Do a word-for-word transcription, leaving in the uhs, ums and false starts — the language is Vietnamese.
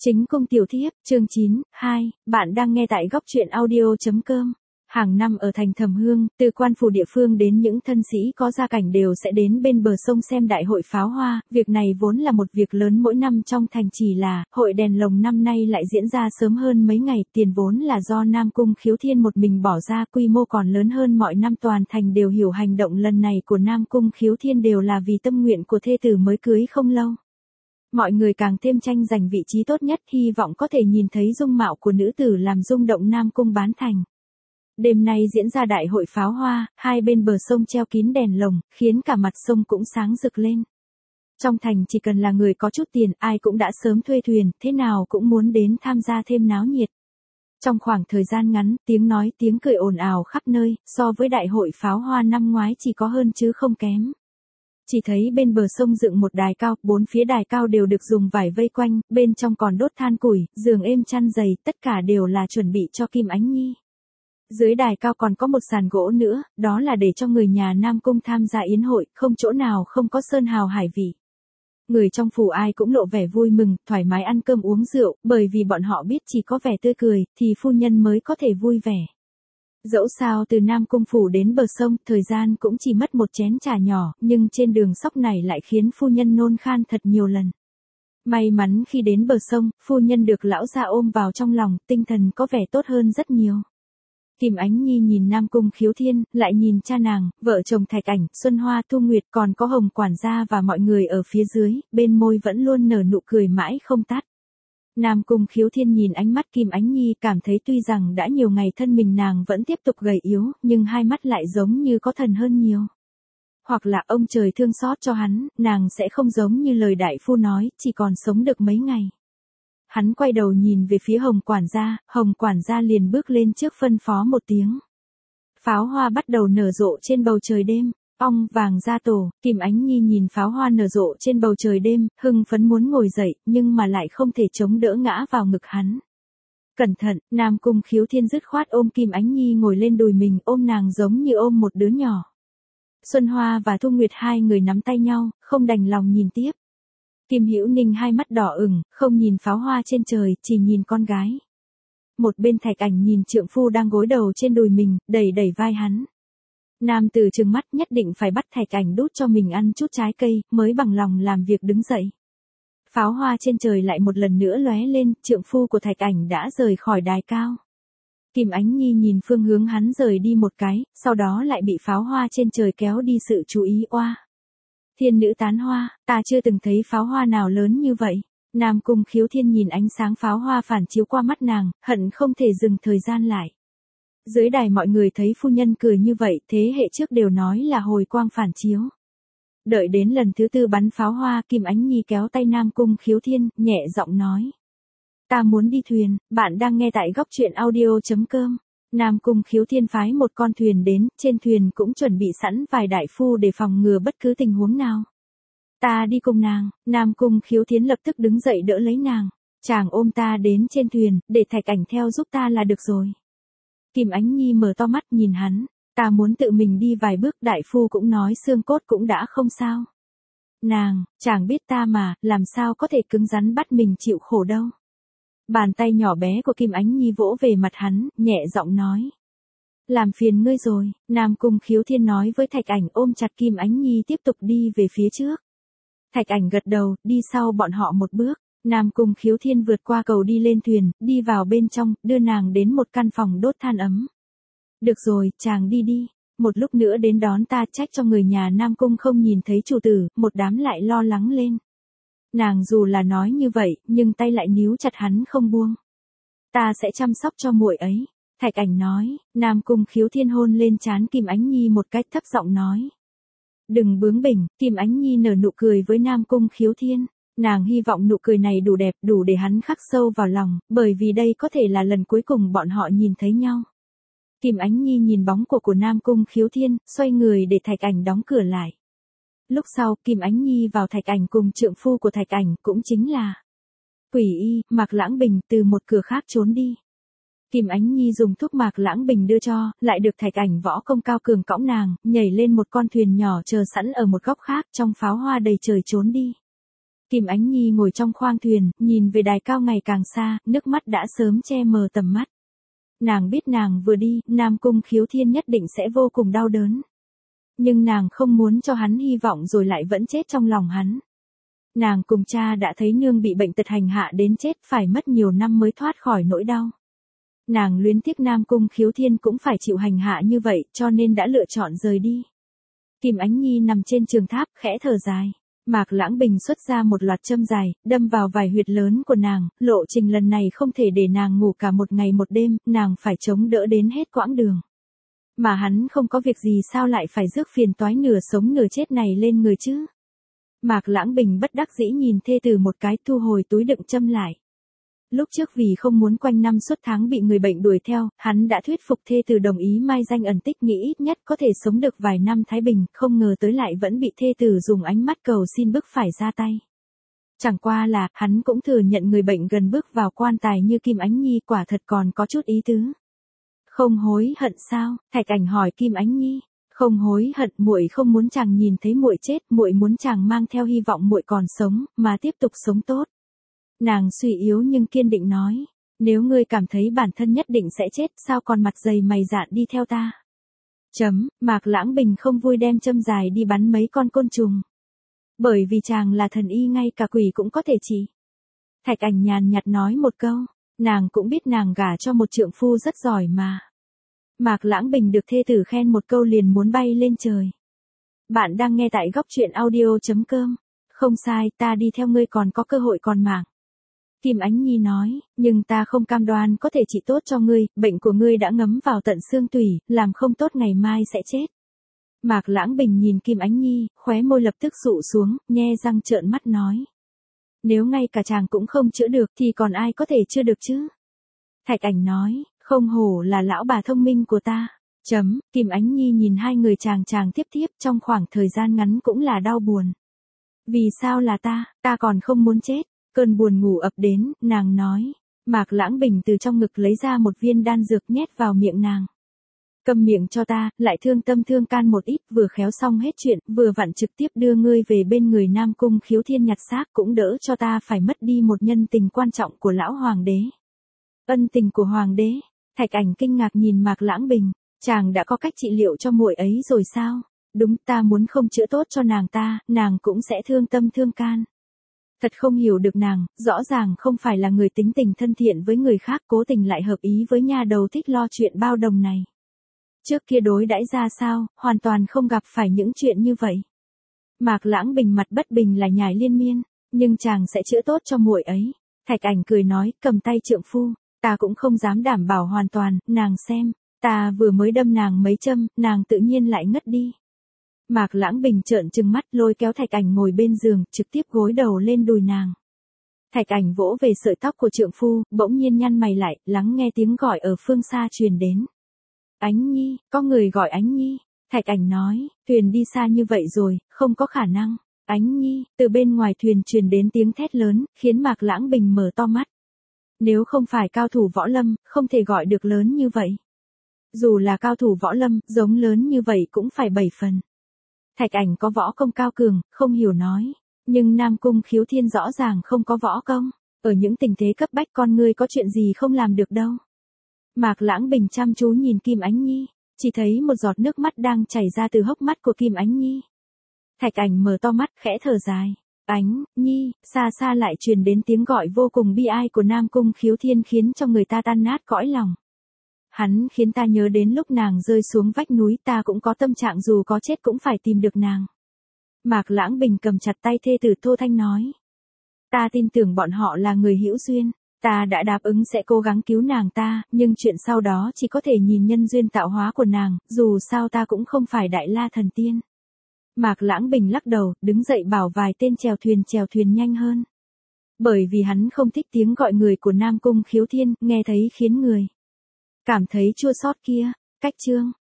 Chính cung tiểu thiếp, chương chín, hai, bạn đang nghe tại góc truyện audio.com. Hàng năm ở thành Thầm Hương, từ quan phủ địa phương đến những thân sĩ có gia cảnh đều sẽ đến bên bờ sông xem đại hội pháo hoa, việc này vốn là một việc lớn mỗi năm trong thành, chỉ là, hội đèn lồng năm nay lại diễn ra sớm hơn mấy ngày, tiền vốn là do Nam Cung Khiếu Thiên một mình bỏ ra, quy mô còn lớn hơn mọi năm, toàn thành đều hiểu hành động lần này của Nam Cung Khiếu Thiên đều là vì tâm nguyện của thê tử mới cưới không lâu. Mọi người càng thêm tranh giành vị trí tốt nhất, hy vọng có thể nhìn thấy dung mạo của nữ tử làm rung động Nam Cung bán thành. Đêm nay diễn ra đại hội pháo hoa, hai bên bờ sông treo kín đèn lồng, khiến cả mặt sông cũng sáng rực lên. Trong thành chỉ cần là người có chút tiền, ai cũng đã sớm thuê thuyền, thế nào cũng muốn đến tham gia thêm náo nhiệt. Trong khoảng thời gian ngắn, tiếng nói tiếng cười ồn ào khắp nơi, so với đại hội pháo hoa năm ngoái chỉ có hơn chứ không kém. Chỉ thấy bên bờ sông dựng một đài cao, bốn phía đài cao đều được dùng vải vây quanh, bên trong còn đốt than củi, giường êm chăn dày, tất cả đều là chuẩn bị cho Kim Ánh Nhi. Dưới đài cao còn có một sàn gỗ nữa, đó là để cho người nhà Nam Cung tham gia yến hội, không chỗ nào không có sơn hào hải vị. Người trong phủ ai cũng lộ vẻ vui mừng, thoải mái ăn cơm uống rượu, bởi vì bọn họ biết chỉ có vẻ tươi cười, thì phu nhân mới có thể vui vẻ. Dẫu sao từ Nam Cung phủ đến bờ sông, thời gian cũng chỉ mất một chén trà nhỏ, nhưng trên đường sóc này lại khiến phu nhân nôn khan thật nhiều lần. May mắn khi đến bờ sông, phu nhân được lão gia ôm vào trong lòng, tinh thần có vẻ tốt hơn rất nhiều. Kim Ánh Nhi nhìn Nam Cung Khiếu Thiên, lại nhìn cha nàng, vợ chồng Thạch Ảnh, Xuân Hoa, Thu Nguyệt, còn có Hồng quản gia và mọi người ở phía dưới, bên môi vẫn luôn nở nụ cười mãi không tắt. Nam Cung Khiếu Thiên nhìn ánh mắt Kim Ánh Nhi, cảm thấy tuy rằng đã nhiều ngày thân mình nàng vẫn tiếp tục gầy yếu, nhưng hai mắt lại giống như có thần hơn nhiều. Hoặc là ông trời thương xót cho hắn, nàng sẽ không giống như lời đại phu nói, chỉ còn sống được mấy ngày. Hắn quay đầu nhìn về phía Hồng quản gia, Hồng quản gia liền bước lên trước phân phó một tiếng. Pháo hoa bắt đầu nở rộ trên bầu trời đêm. Ong vàng ra tổ, Kim Ánh Nhi nhìn pháo hoa nở rộ trên bầu trời đêm, hưng phấn muốn ngồi dậy, nhưng mà lại không thể chống đỡ ngã vào ngực hắn. Cẩn thận, Nam Cung Khiếu Thiên dứt khoát ôm Kim Ánh Nhi ngồi lên đùi mình, ôm nàng giống như ôm một đứa nhỏ. Xuân Hoa và Thu Nguyệt hai người nắm tay nhau, không đành lòng nhìn tiếp. Kim Hữu Ninh hai mắt đỏ ửng, không nhìn pháo hoa trên trời, chỉ nhìn con gái. Một bên Thạch Ảnh nhìn trượng phu đang gối đầu trên đùi mình, đẩy đẩy vai hắn. Nam tử trừng mắt, nhất định phải bắt Thạch Ảnh đút cho mình ăn chút trái cây, mới bằng lòng làm việc đứng dậy. Pháo hoa trên trời lại một lần nữa lóe lên, trượng phu của Thạch Ảnh đã rời khỏi đài cao. Kim Ánh Nhi nhìn phương hướng hắn rời đi một cái, sau đó lại bị pháo hoa trên trời kéo đi sự chú ý. Oa! Thiên nữ tán hoa, ta chưa từng thấy pháo hoa nào lớn như vậy. Nam Cung Khiếu Thiên nhìn ánh sáng pháo hoa phản chiếu qua mắt nàng, hận không thể dừng thời gian lại. Dưới đài mọi người thấy phu nhân cười như vậy, thế hệ trước đều nói là hồi quang phản chiếu. Đợi đến lần thứ tư bắn pháo hoa, Kim Ánh Nhi kéo tay Nam Cung Khiếu Thiên, nhẹ giọng nói. Ta muốn đi thuyền, bạn đang nghe tại góc truyện audio.com. Nam Cung Khiếu Thiên phái một con thuyền đến, trên thuyền cũng chuẩn bị sẵn vài đại phu để phòng ngừa bất cứ tình huống nào. Ta đi cùng nàng, Nam Cung Khiếu Thiên lập tức đứng dậy đỡ lấy nàng. Chàng ôm ta đến trên thuyền, để Thạch Ảnh theo giúp ta là được rồi. Kim Ánh Nhi mở to mắt nhìn hắn, ta muốn tự mình đi vài bước, đại phu cũng nói xương cốt cũng đã không sao. Nàng, chàng biết ta mà, làm sao có thể cứng rắn bắt mình chịu khổ đâu. Bàn tay nhỏ bé của Kim Ánh Nhi vỗ về mặt hắn, nhẹ giọng nói. Làm phiền ngươi rồi, Nam Cung Khiếu Thiên nói với Thạch Ảnh, ôm chặt Kim Ánh Nhi tiếp tục đi về phía trước. Thạch Ảnh gật đầu, đi sau bọn họ một bước. Nam Cung Khiếu Thiên vượt qua cầu đi lên thuyền, đi vào bên trong, đưa nàng đến một căn phòng đốt than ấm. Được rồi, chàng đi đi, một lúc nữa đến đón ta, trách cho người nhà Nam Cung không nhìn thấy chủ tử, một đám lại lo lắng lên. Nàng dù là nói như vậy, nhưng tay lại níu chặt hắn không buông. Ta sẽ chăm sóc cho muội ấy, Thạch Ảnh nói. Nam Cung Khiếu Thiên hôn lên trán Kim Ánh Nhi một cách thấp giọng nói. Đừng bướng bỉnh, Kim Ánh Nhi nở nụ cười với Nam Cung Khiếu Thiên. Nàng hy vọng nụ cười này đủ đẹp, đủ để hắn khắc sâu vào lòng, bởi vì đây có thể là lần cuối cùng bọn họ nhìn thấy nhau. Kim Ánh Nhi nhìn bóng của của Nam Cung Khiếu Thiên, xoay người để Thạch Ảnh đóng cửa lại. Lúc sau, Kim Ánh Nhi vào Thạch Ảnh cùng trượng phu của Thạch Ảnh, cũng chính là Quỷ Y, Mạc Lãng Bình, từ một cửa khác trốn đi. Kim Ánh Nhi dùng thuốc Mạc Lãng Bình đưa cho, lại được Thạch Ảnh võ công cao cường cõng nàng, nhảy lên một con thuyền nhỏ chờ sẵn ở một góc khác, trong pháo hoa đầy trời trốn đi. Kim Ánh Nhi ngồi trong khoang thuyền, nhìn về đài cao ngày càng xa, nước mắt đã sớm che mờ tầm mắt. Nàng biết nàng vừa đi, Nam Cung Khiếu Thiên nhất định sẽ vô cùng đau đớn. Nhưng nàng không muốn cho hắn hy vọng rồi lại vẫn chết trong lòng hắn. Nàng cùng cha đã thấy nương bị bệnh tật hành hạ đến chết, phải mất nhiều năm mới thoát khỏi nỗi đau. Nàng luyến tiếc Nam Cung Khiếu Thiên cũng phải chịu hành hạ như vậy, cho nên đã lựa chọn rời đi. Kim Ánh Nhi nằm trên trường tháp, khẽ thở dài. Mạc Lãng Bình xuất ra một loạt châm dài, đâm vào vài huyệt lớn của nàng, lộ trình lần này không thể để nàng ngủ cả một ngày một đêm, nàng phải chống đỡ đến hết quãng đường. Mà hắn không có việc gì sao lại phải rước phiền toái nửa sống nửa chết này lên người chứ? Mạc Lãng Bình bất đắc dĩ nhìn thê tử một cái, thu hồi túi đựng châm lại. Lúc trước vì không muốn quanh năm suốt tháng bị người bệnh đuổi theo, hắn đã thuyết phục thê tử đồng ý mai danh ẩn tích, nghĩ ít nhất có thể sống được vài năm thái bình, không ngờ tới lại vẫn bị thê tử dùng ánh mắt cầu xin bức phải ra tay. Chẳng qua là, hắn cũng thừa nhận người bệnh gần bước vào quan tài như Kim Ánh Nhi quả thật còn có chút ý tứ. Không hối hận sao? Thạch Ảnh hỏi Kim Ánh Nhi. Không hối hận, muội không muốn chàng nhìn thấy muội chết, muội muốn chàng mang theo hy vọng muội còn sống, mà tiếp tục sống tốt. Nàng suy yếu nhưng kiên định nói, nếu ngươi cảm thấy bản thân nhất định sẽ chết, sao còn mặt dày mày dạn đi theo ta? Chấm, Mạc Lãng Bình không vui đem châm dài đi bắn mấy con côn trùng. Bởi vì chàng là thần y, ngay cả quỷ cũng có thể trị. Thạch Ảnh nhàn nhạt nói một câu, nàng cũng biết nàng gả cho một trượng phu rất giỏi mà. Mạc Lãng Bình được thê tử khen một câu liền muốn bay lên trời. Bạn đang nghe tại góc truyện audio chấm com. Không sai, ta đi theo ngươi còn có cơ hội còn mạng. Kim Ánh Nhi nói, nhưng ta không cam đoan có thể trị tốt cho ngươi, bệnh của ngươi đã ngấm vào tận xương tủy, làm không tốt ngày mai sẽ chết. Mạc Lãng Bình nhìn Kim Ánh Nhi, khóe môi lập tức dụ xuống, nhe răng trợn mắt nói. Nếu ngay cả chàng cũng không chữa được thì còn ai có thể chữa được chứ? Thạch Ảnh nói, không hổ là lão bà thông minh của ta. Chấm, Kim Ánh Nhi nhìn hai người chàng chàng tiếp tiếp trong khoảng thời gian ngắn cũng là đau buồn. Vì sao là ta, ta còn không muốn chết. Cơn buồn ngủ ập đến, nàng nói. Mạc Lãng Bình từ trong ngực lấy ra một viên đan dược nhét vào miệng nàng. Câm miệng cho ta, lại thương tâm thương can một ít, vừa khéo xong hết chuyện, vừa vặn trực tiếp đưa ngươi về bên người Nam Cung Khiếu Thiên nhặt xác, cũng đỡ cho ta phải mất đi một nhân tình quan trọng của lão hoàng đế. Ân tình của hoàng đế? Thạch Ảnh kinh ngạc nhìn Mạc Lãng Bình, chàng đã có cách trị liệu cho muội ấy rồi sao? Đúng, ta muốn không chữa tốt cho nàng ta, nàng cũng sẽ thương tâm thương can. Thật không hiểu được nàng, rõ ràng không phải là người tính tình thân thiện với người khác, cố tình lại hợp ý với nha đầu thích lo chuyện bao đồng này. Trước kia đối đãi ra sao, hoàn toàn không gặp phải những chuyện như vậy. Mạc Lãng Bình mặt bất bình là nhải liên miên, nhưng chàng sẽ chữa tốt cho muội ấy. Thạch Ảnh cười nói, cầm tay trượng phu, ta cũng không dám đảm bảo hoàn toàn, nàng xem, ta vừa mới đâm nàng mấy châm, nàng tự nhiên lại ngất đi. Mạc Lãng Bình trợn trừng mắt, lôi kéo Thạch Ảnh ngồi bên giường, trực tiếp gối đầu lên đùi nàng. Thạch Ảnh vỗ về sợi tóc của trượng phu, bỗng nhiên nhăn mày lại, lắng nghe tiếng gọi ở phương xa truyền đến. Ánh Nhi, có người gọi Ánh Nhi. Thạch Ảnh nói, thuyền đi xa như vậy rồi, không có khả năng. Ánh Nhi, từ bên ngoài thuyền truyền đến tiếng thét lớn, khiến Mạc Lãng Bình mở to mắt. Nếu không phải cao thủ võ lâm, không thể gọi được lớn như vậy. Dù là cao thủ võ lâm, giống lớn như vậy cũng phải bảy phần. Thạch Ảnh có võ công cao cường, không hiểu nói. Nhưng Nam Cung Khiếu Thiên rõ ràng không có võ công. Ở những tình thế cấp bách con ngươi có chuyện gì không làm được đâu. Mạc Lãng Bình chăm chú nhìn Kim Ánh Nhi, chỉ thấy một giọt nước mắt đang chảy ra từ hốc mắt của Kim Ánh Nhi. Thạch Ảnh mở to mắt, khẽ thở dài. Ánh Nhi, xa xa lại truyền đến tiếng gọi vô cùng bi ai của Nam Cung Khiếu Thiên, khiến cho người ta tan nát cõi lòng. Hắn khiến ta nhớ đến lúc nàng rơi xuống vách núi, ta cũng có tâm trạng dù có chết cũng phải tìm được nàng. Mạc Lãng Bình cầm chặt tay thê tử Thô Thanh nói. Ta tin tưởng bọn họ là người hữu duyên, ta đã đáp ứng sẽ cố gắng cứu nàng ta, nhưng chuyện sau đó chỉ có thể nhìn nhân duyên tạo hóa của nàng, dù sao ta cũng không phải Đại La Thần Tiên. Mạc Lãng Bình lắc đầu, đứng dậy bảo vài tên chèo thuyền chèo thuyền nhanh hơn. Bởi vì hắn không thích tiếng gọi người của Nam Cung Khiếu Thiên, nghe thấy khiến người cảm thấy chua xót kia. Cách chương